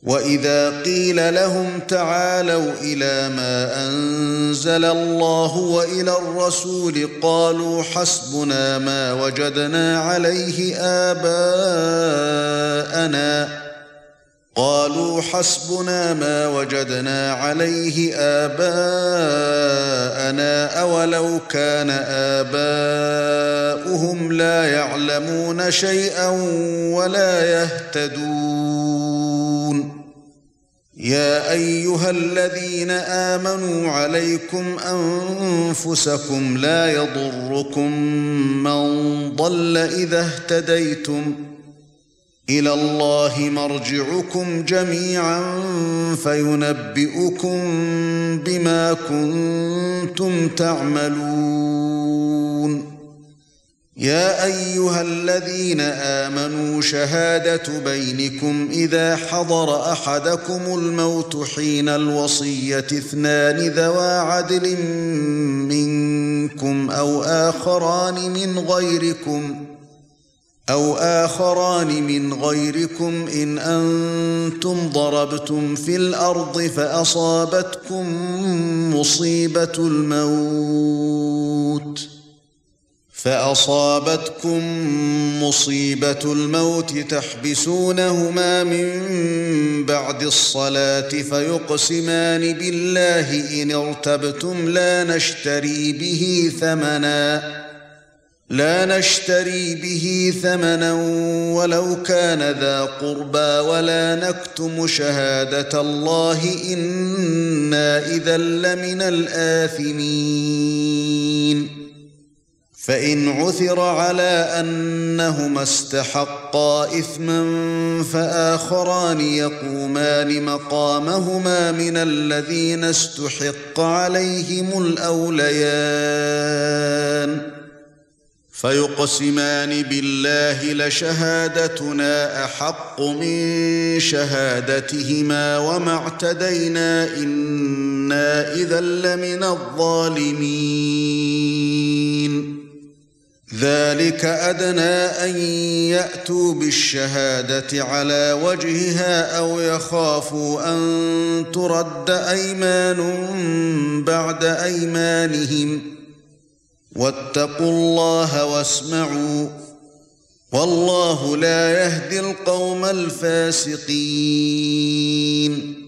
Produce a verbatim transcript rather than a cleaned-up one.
وَإِذَا قِيلَ لَهُمْ تَعَالَوْا إِلَى مَا أَنزَلَ اللَّهُ وَإِلَى الرَّسُولِ قَالُوا حَسْبُنَا مَا وَجَدْنَا عَلَيْهِ آبَاءَنَا قالوا حسبنا ما وجدنا عليه آباءنا أولو كان آباؤهم لا يعلمون شيئا ولا يهتدون يا أيها الذين آمنوا عليكم أنفسكم لا يضركم من ضل إذا اهتديتم إلى الله مرجعكم جميعا فينبئكم بما كنتم تعملون يا أيها الذين آمنوا شهادة بينكم إذا حضر أحدكم الموت حين الوصية اثنان ذوى عدل منكم أو آخران من غيركم أو آخران من غيركم إن أنتم ضربتم في الأرض فأصابتكم مصيبة الموت فأصابتكم مصيبة الموت تحبسونهما من بعد الصلاة فيقسمان بالله إن ارتبتم لا نشتري به ثمناً لا نشتري به ثمنا ولو كان ذا قربى ولا نكتم شهادة الله إنا إذا لمن الآثمين فإن عثر على أنهما استحقا إثما فآخران يقومان مقامهما من الذين استحق عليهم الأوليان فيقسمان بالله لشهادتنا أحق من شهادتهما وما اعتدينا إنا إذا لمن الظالمين ذلك أدنى أن يأتوا بالشهادة على وجهها أو يخافوا أن ترد أيمان بعد أيمانهم واتقوا الله واسمعوا والله لا يهدي القوم الفاسقين